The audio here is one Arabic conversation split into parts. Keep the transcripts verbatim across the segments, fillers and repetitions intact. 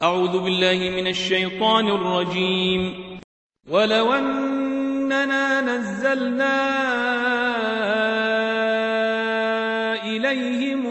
أعوذ بالله من الشيطان الرجيم. ولو أننا نزلنا إليهم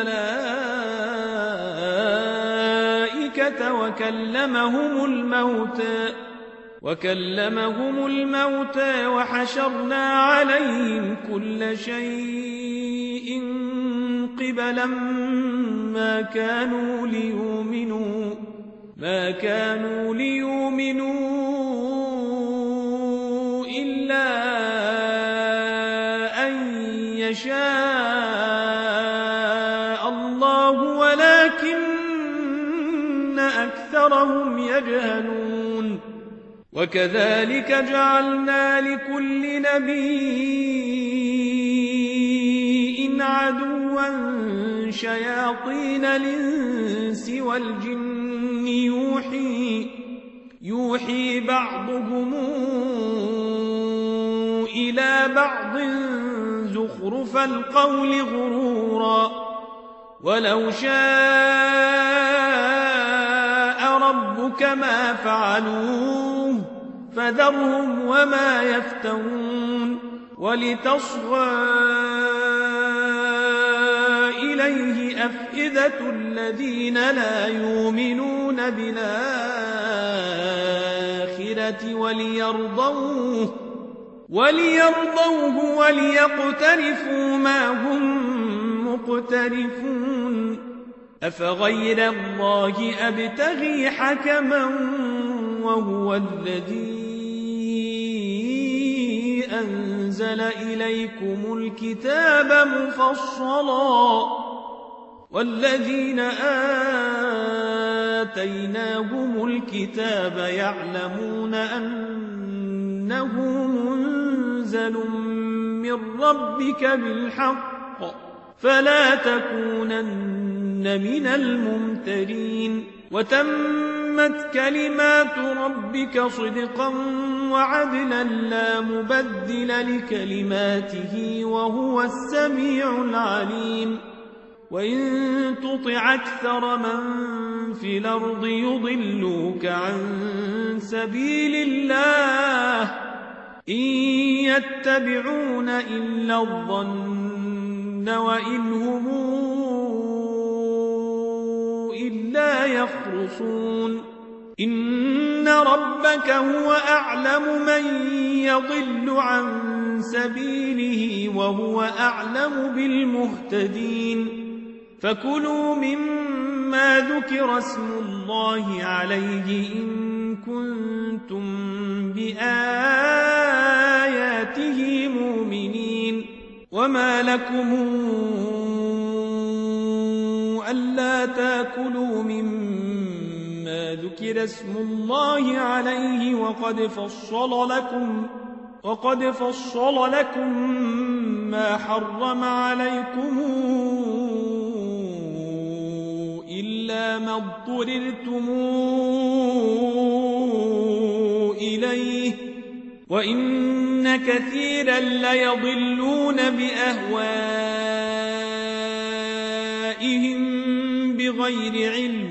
الملائكة وكلمهم الموتى وكلمهم الموتى وحشرنا عليهم كل شيء قبلا ما كانوا ليؤمنوا ما كانوا ليؤمنوا إلا أن يشاء الله ولكن أكثرهم يجهلون. وكذلك جعلنا لكل نبي عدوا شياطين الإنس والجن يوحي, يوحي بعضهم إلى بعض زخرف القول غرورا ولو شاء ربك ما فعلوه فذرهم وما يفترون. ولتصغى إليه أفئدة الذين لا يؤمنون بالآخرة وليرضوه وليرضوه وليقترفوا ما هم مقترفون. أفغير الله أبتغي حكما وهو الذي أنزل إليكم الكتاب مفصلا والذين آتيناهم الكتاب يعلمون أنه منزل من ربك بالحق فلا تكونن من الممترين. وتمت كلمات ربك صدقا وعدلا لا مبدل لكلماته وهو السميع العليم. وإن تطع أكثر من في الأرض يضلوك عن سبيل الله إن يتبعون إلا الظن وإن هم إلا يخرصون. إن ربك هو أعلم من يضل عن سبيله وهو أعلم بالمهتدين. فكلوا مما ذكر اسم الله عليه إن كنتم بآياته مؤمنين. وما لكم ألا تأكلوا مما ذكر اسم الله عليه وقد فصل لكم وقد فصل لكم ما حرم عليكم إلا ما اضطررتم إليه وإن كثيرا ليضلون بأهوائهم بغير علم.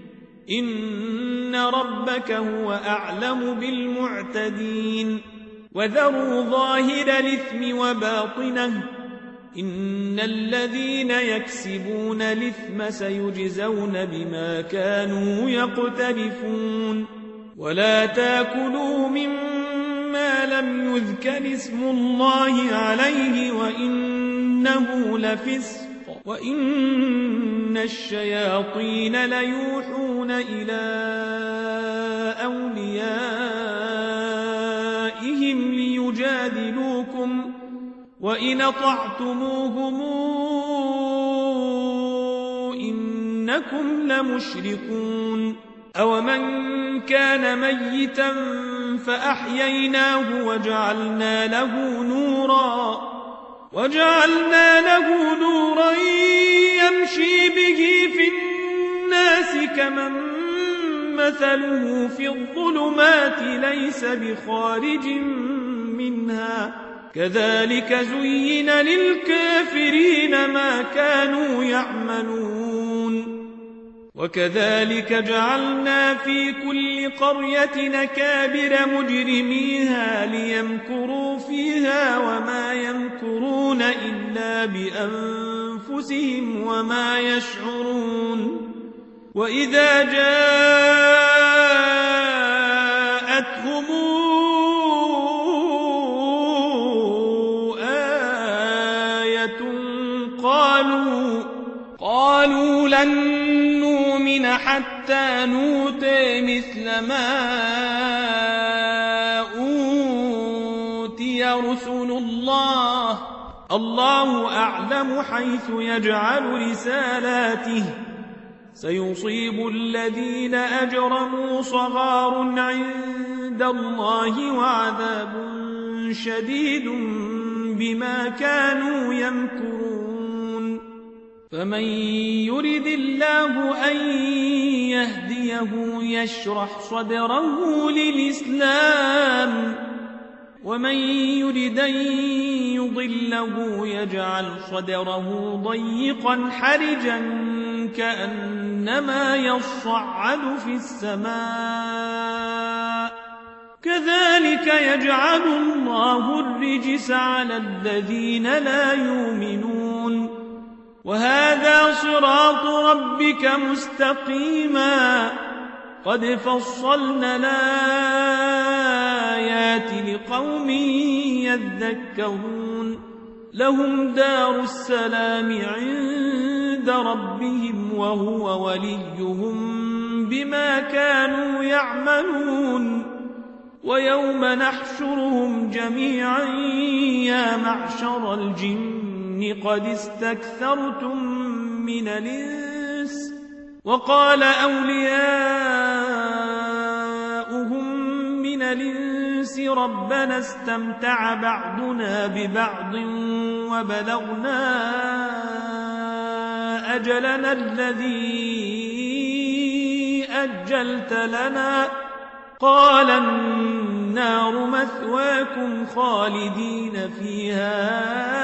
إن ربك هو أعلم بالمعتدين. وذروا ظاهر الإثم وباطنه إن الذين يكسبون الإثم سيجزون بما كانوا يقترفون. ولا تأكلوا مما لم يذكر اسم الله عليه وإنه لفسق وإن الشياطين ليوحون إلى أوليائهم ليجادلوكم وإن أطعتموهم إنكم لمشركون. أومن كان ميتا فأحييناه وجعلنا له نورا وجعلنا له نورا يمشي به في الناس كمن مثله في الظلمات ليس بخارج منها كذلك زين للكافرين ما كانوا يعملون. وكذلك جعلنا في كل قرية نكابر مجرميها ليمكروا فيها وما يمكرون إلا بأنفسهم وما يشعرون وإذا جاءتهم آية قالوا قالوا لن نؤمن حتى نؤتى مثل ما أوتي رسل الله الله أعلم حيث يجعل رسالاته سيصيب الذين أجرموا صغار عند الله وعذاب شديد بما كانوا يمكرون فمن يرد الله أن يهديه يشرح صدره للإسلام ومن يرد أن يضله يجعل صدره ضيقا حرجا كأنما يصعد في السماء كذلك يجعل الله الرجس على الذين لا يؤمنون وهذا صراط ربك مستقيما قد فصلنا الآيات لقوم يذكرون لهم دار السلام عند ربهم وهو وليهم بما كانوا يعملون ويوم نحشرهم جميعا يا معشر الجن قد استكثرتم من الإنس وقال أولياؤهم من الإنس ربنا استمتع بعضنا ببعض وبلغنا أجلنا الذي أجلت لنا قال النار مثواكم خالدين فيها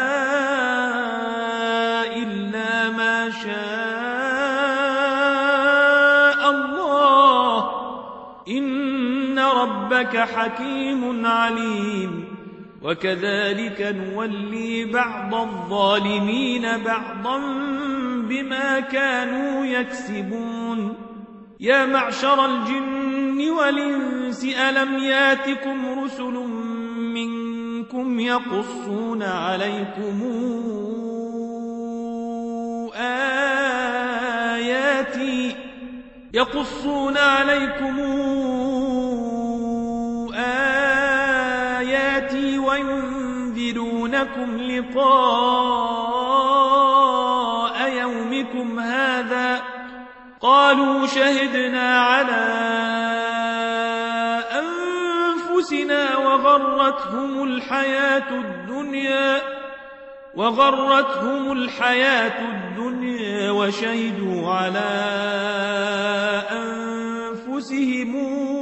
إلا ما شاء الله إن ربك حكيم عليم وكذلك نولي بعض الظالمين بعضا بما كانوا يكسبون يا معشر الجن والإنس ألم ياتكم رسل منكم يقصون عليكم آياتي يقصون عليكم آياتي وينذرونكم لقاء يومكم هذا قالوا شهدنا على أنفسنا وغرتهم الحياة الدنيا وغرتهم الحياة الدنيا وشهدوا على أنفسهم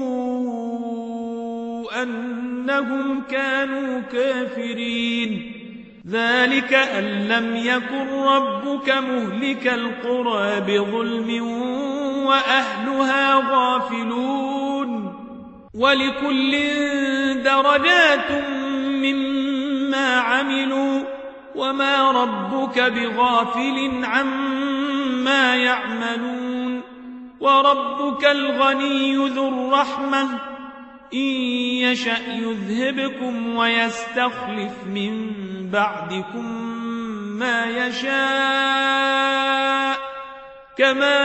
أنهم كانوا كافرين ذلك أن لم يكن ربك مهلك القرى بظلم وأهلها غافلون ولكل درجات مما عملوا وما ربك بغافل عما يعملون وربك الغني ذو الرحمة إن يشأ يذهبكم ويستخلف من بعدكم ما يشاء كما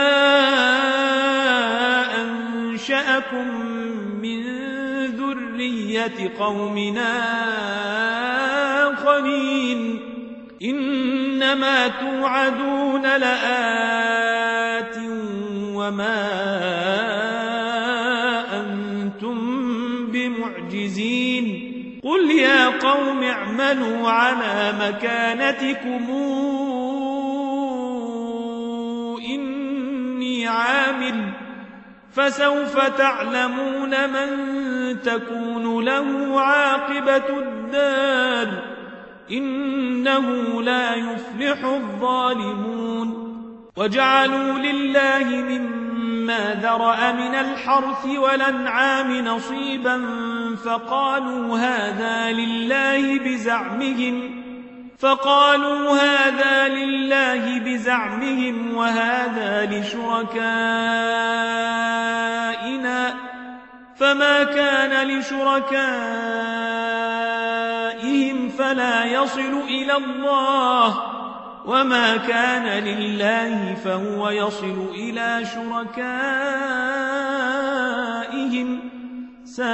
أنشأكم من ذرية قومنا آخرين إنما توعدون لآت وما أنتم بمعجزين قل يا قوم اعملوا على مكانتكم إني عامل فسوف تعلمون من تكون له عاقبة الدار إنه لا يفلح الظالمون وجعلوا لله مما ذرأ من الحرث والأنعام نصيبا فقالوا هذا لله بزعمهم فقالوا هذا لله بزعمهم وهذا لشركائنا فما كان لشركائهم فلا يصل إلى الله وما كان لله فهو يصل إلى شركائهم ساء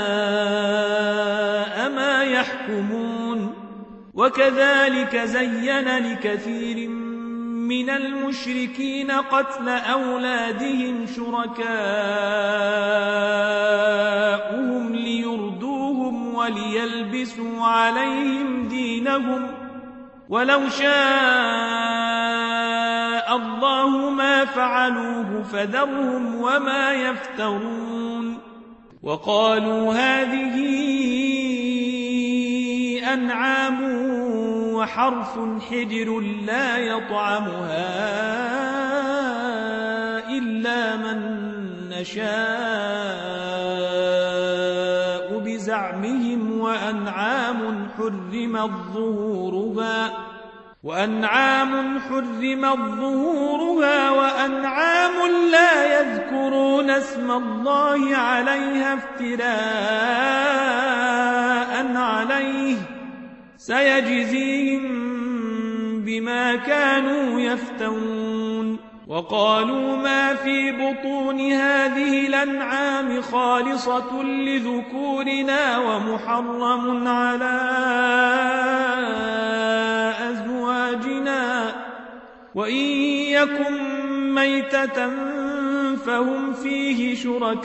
ما يحكمون وكذلك زين لكثير من المشركين قتل أولادهم شركاؤهم ليردوهم وليلبسوا عليهم دينهم ولو شاء الله ما فعلوه فذرهم وما يفترون وقالوا هذه أنعام وحرث حجر لا يطعمها إلا من نشاء بزعمهم وأنعام حرمت ظهورها وأنعام حرمت ظهورها وأنعام لا يذكرون اسم الله عليها افتراء عليه سيجزيهم بما كانوا يفترون وقالوا ما في بطون هذه الأنعام خالصة لذكورنا ومحرم على أزواجنا وإن يكن ميتة فهم فيه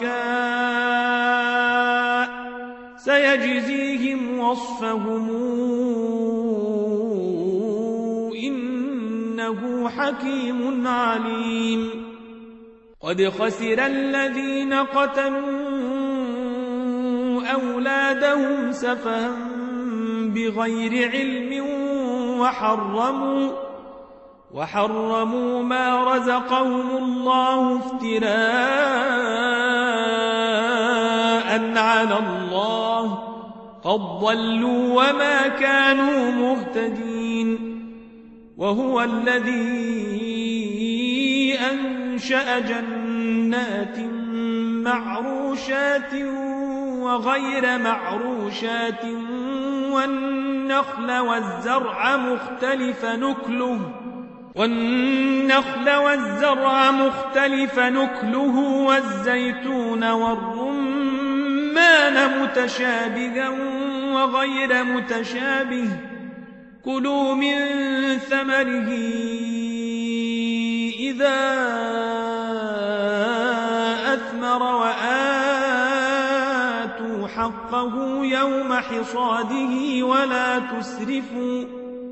شركاء سيجزيهم وصفهم إنه حكيم عليم قد خسر الذين قتلوا أولادهم سفها بغير علم وحرموا وحرموا ما رزقهم الله افتراء على الله قد ضلوا وما كانوا مهتدين وهو الذي أنشأ جنات معروشات وغير معروشات والنخل والزرع مختلف نكله والنخل والزرع مختلف نكله والزيتون والرمان متشابها وغير متشابه كلوا من ثمره إذا أثمر وآتوا حقه يوم حصاده ولا تسرفوا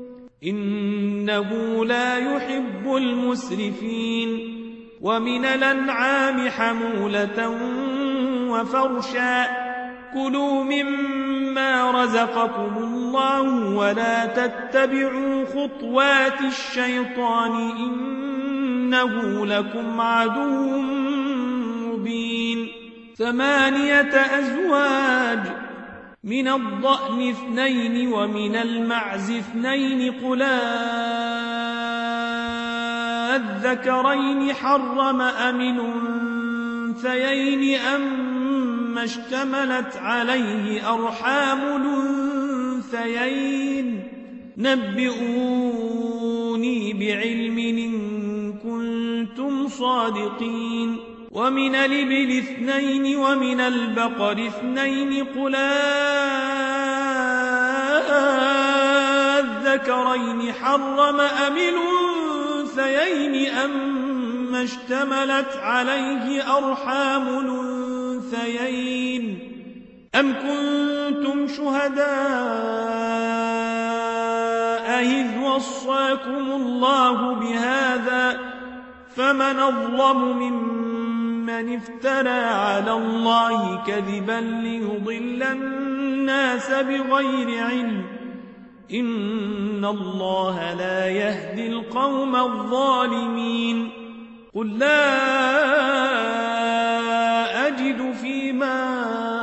إنه لا يحب المسرفين ومن الأنعام حمولة وفرشا كلوا مما رزقكم الله ولا تتبعوا خطوات الشيطان إنه لكم عدو مبين ثمانية أزواج من الضأن اثنين ومن المعز اثنين قل الذكرين حرم أم الأنثيين أما اشتملت عليه أرحام الأنثيين نبئوني بعلم إن كنتم صادقين ومن الإبل اثنين ومن البقر اثنين قل الذكرين حرم أم الأنثيين أما اشتملت عليه أرحام الأنثيين أم كنتم شهداء إذ وصاكم الله بهذا فمن أظلم ممن افترى على الله كذبا ليضل الناس بغير علم إن الله لا يهدي القوم الظالمين قل لا أجد فيما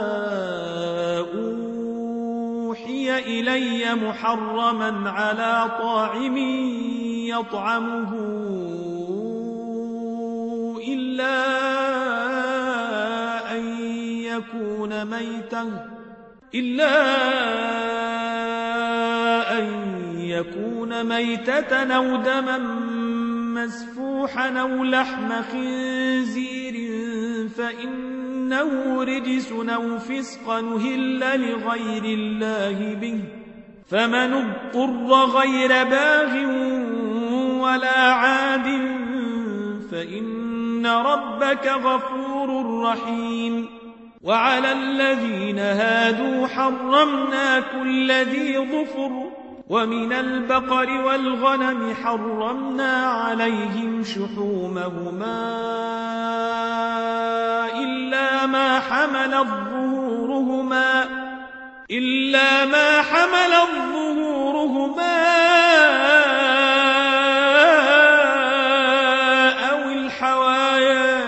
أوحي إلي محرما على طاعم يطعمه إلا أن يكون ميتا إلا أن يكون ميتة أو دما مسفوحا أو لحم خنزير فإنه رجس أو فسقا أهل لغير الله به فمن اضطر غير باغ ولا عاد فإن ربك غفور رحيم وعلى الذين هادوا حرمنا كل ذي ظفر ومن البقر والغنم حرمنا عليهم شحومهما إلا ما حملت ظهورهما إلا ما حملت ظهورهما أو الحوايا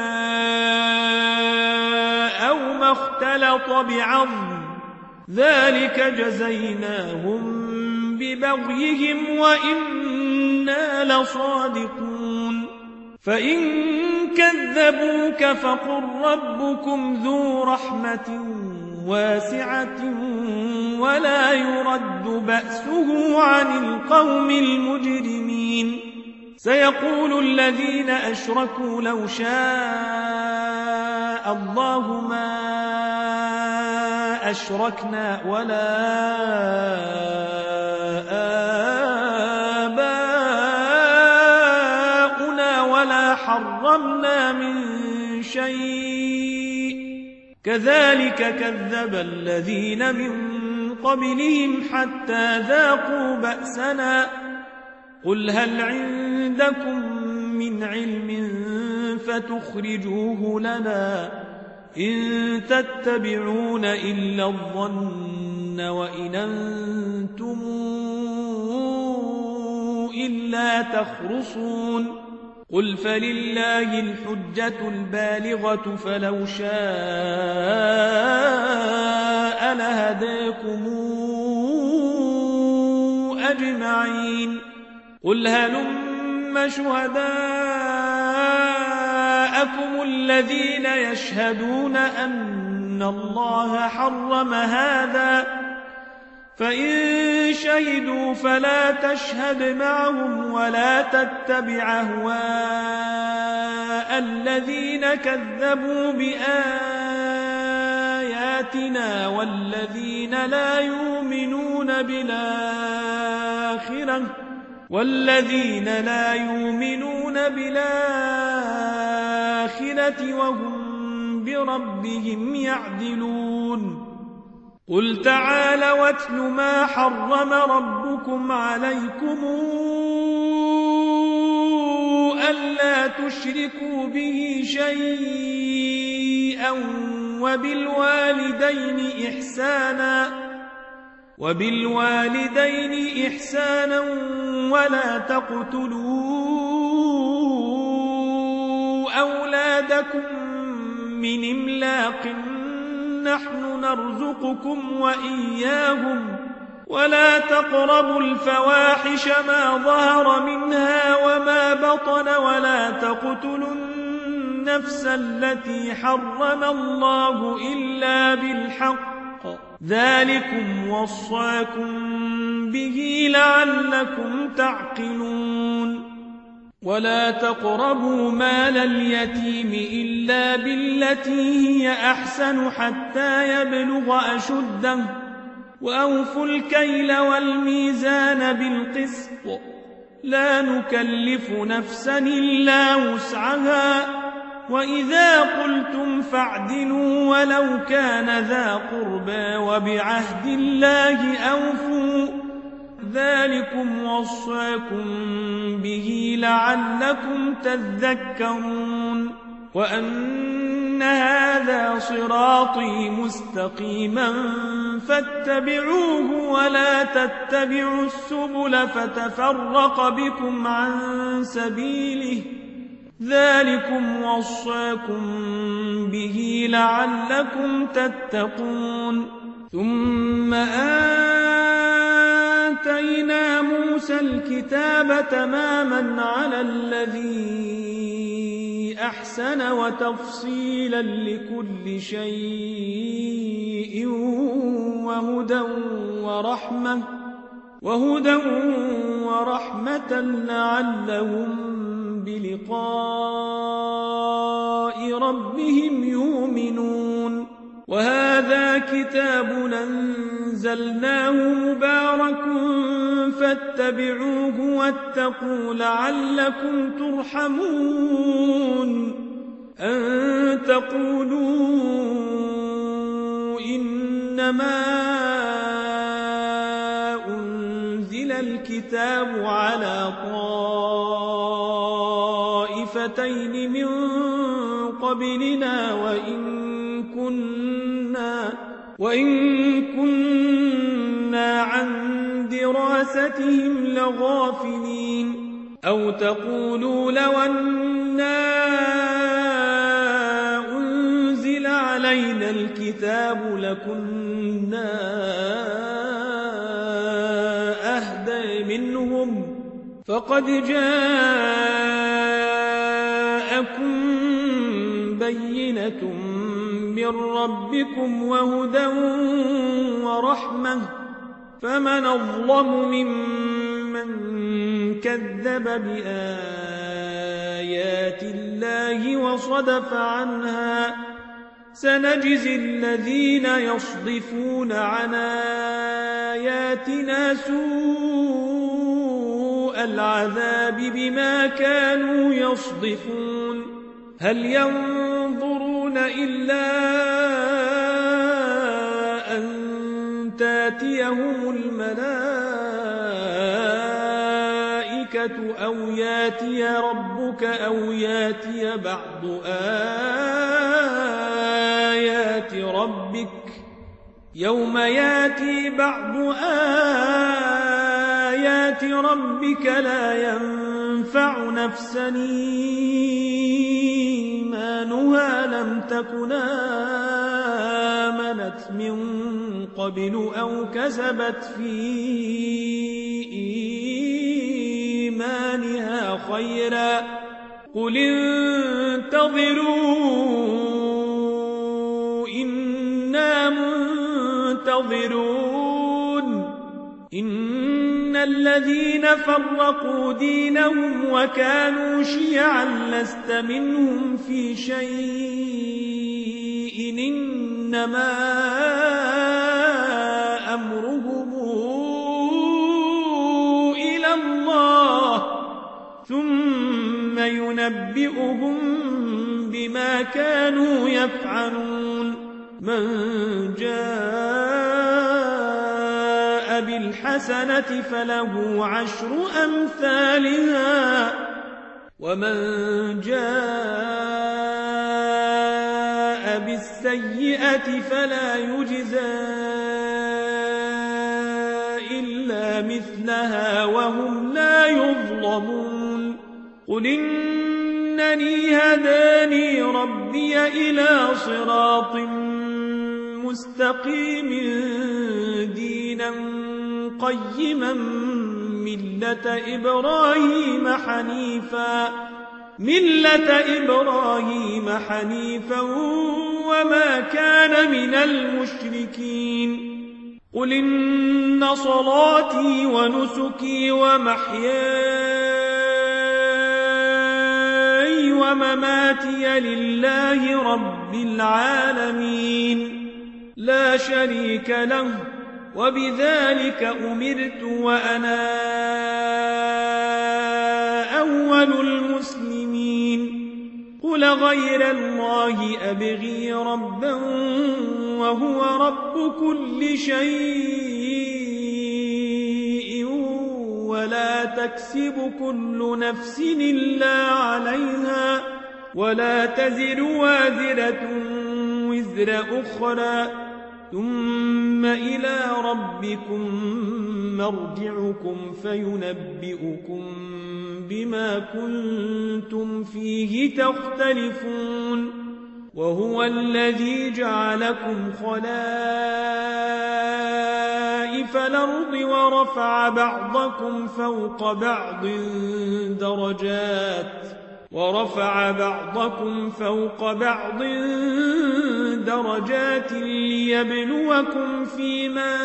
أو ما اختلط بعظم ذلك جزيناهم ببغيهم وإنا لصادقون فإن كذبوك فقل ربكم ذو رحمة واسعة ولا يرد بأسه عن القوم المجرمين سيقول الذين أشركوا لو شاء الله ما أشركنا ولا آباؤنا ولا حرمنا من شيء كذلك كذب الذين من قبلهم حتى ذاقوا بأسنا قل هل عندكم من علم فتخرجوه لنا إن تتبعون إلا الظن وإن أنتم إلا تخرصون قل فلله الحجة البالغة فلو شاء لهداكم أجمعين قل هلم شهداءكم الذين يشهدون أن الله حرم هذا فإن شهدوا فلا تشهد معهم ولا تتبع أهواء الذين كذبوا بآياتنا والذين لا يؤمنون بالآخرة والذين لا يؤمنون بالآخرة وهم بربهم يعدلون قل تعالوا واتل ما حرم ربكم عليكم ألا تشركوا به شيئا وبالوالدين إحسانا وبالوالدين إحسانا ولا تقتلوا أولادكم من إملاق نحن نرزقكم وإياهم ولا تقربوا الفواحش ما ظهر منها وما بطن ولا تقتلوا النفس التي حرم الله إلا بالحق ذلكم وصاكم به لعلكم تعقلون ولا تقربوا مال اليتيم إلا بالتي هي أحسن حتى يبلغ أشده وأوفوا الكيل والميزان بالقسط لا نكلف نفسا إلا وسعها وإذا قلتم فاعدلوا ولو كان ذا قربى وبعهد الله أوفوا ذلكم وصاكم به لعلكم تذكرون وأن هذا هذا صراطي مستقيما فاتبعوه ولا تتبعوا السبل فتفرق بكم عن سبيله ذلكم وصاكم به لعلكم تتقون. ثم آتينا موسى الكتاب تماما على الذي أحسن وتفصيلا لكل شيء وهدى ورحمة وهدى ورحمة لعلهم بلقاء ربهم يؤمنون. وهذا كتاب أنزلناه مبارك فاتبعوه واتقوا لعلكم ترحمون. أن تقولوا إنما أنزل الكتاب على طائفتين من قبلنا وإن كنا, وإن كنا عن دراستهم لغافلين. أو تقولوا لو أنا أنزل علينا الكتاب لكنا أهدى منهم فقد جاءكم بينة من ربكم وهدى ورحمة فمن أظلم ممن كذب بآيات الله وصدف عنها. سنجزي الذين يصدفون عن آياتنا سوء العذاب بما كانوا يصدفون. هل ينظرون إلا أن تاتيهم الملائكة أو ياتي ربك أو ياتي بعض آيات ربك يوم ياتي بعض آيات ربك لا ينفع نفسا إيمانها لم تكن آمنت من قبل أو كسبت في إيمانها خيرا قل انتظروا إنا منتظرون. إن الذين فرقوا دينهم وكانوا شيعا لست منهم في شيء إنما أمرهم إلى الله ثم ينبئهم بما كانوا يفعلون. من جاء بالحسنة فله عشر أمثالها ومن جاء بالسيئة فلا يجزى إلا مثلها وهم لا يظلمون. قل إنني هداني ربي إلى صراط مستقيم دينا قيما ملة إبراهيم حنيفا ملة إبراهيم حنيفا وما كان من المشركين. قل إن صلاتي ونسكي ومحياي ومماتي لله رب العالمين لا شريك له وبذلك أمرت وأنا أول المسلمين. قل غير الله أبغي ربا وهو رب كل شيء ولا تكسب كل نفس إلا عليها ولا تزر وازرة وزر أخرى ثم إلى ربكم مرجعكم فينبئكم بما كنتم فيه تختلفون وهو الذي جعلكم خلائف الأرض ورفع بعضكم فوق بعض درجات ورفع بعضكم فوق بعض درجات ليبلوكم فيما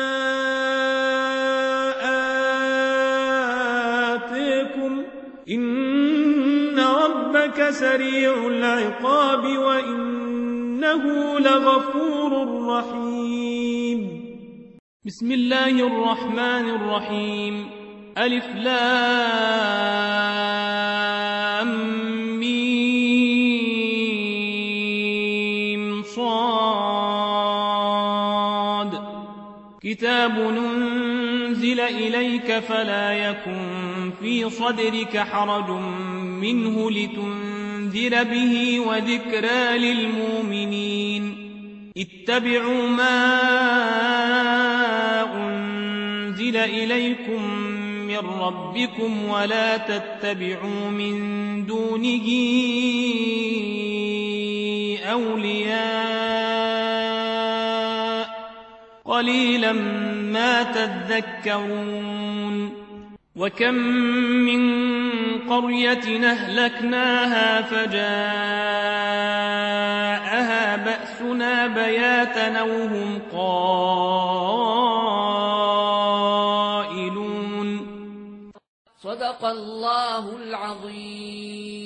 آتيكم إن ربك سريع العقاب وإنه لغفور رحيم. بسم الله الرحمن الرحيم. ألف لام ميم صاد كتاب أنزل إليك فلا يكن في صدرك حرج منه لتنذر به وذكرى للمؤمنين اتبعوا ما أنزل إليكم من ربكم ولا تتبعوا من دونه أولياء قليلا ما تذكرون وكم من قرية أهلكناها فجاءها بأسنا بياتا أو هم قائلون. صدق الله العظيم.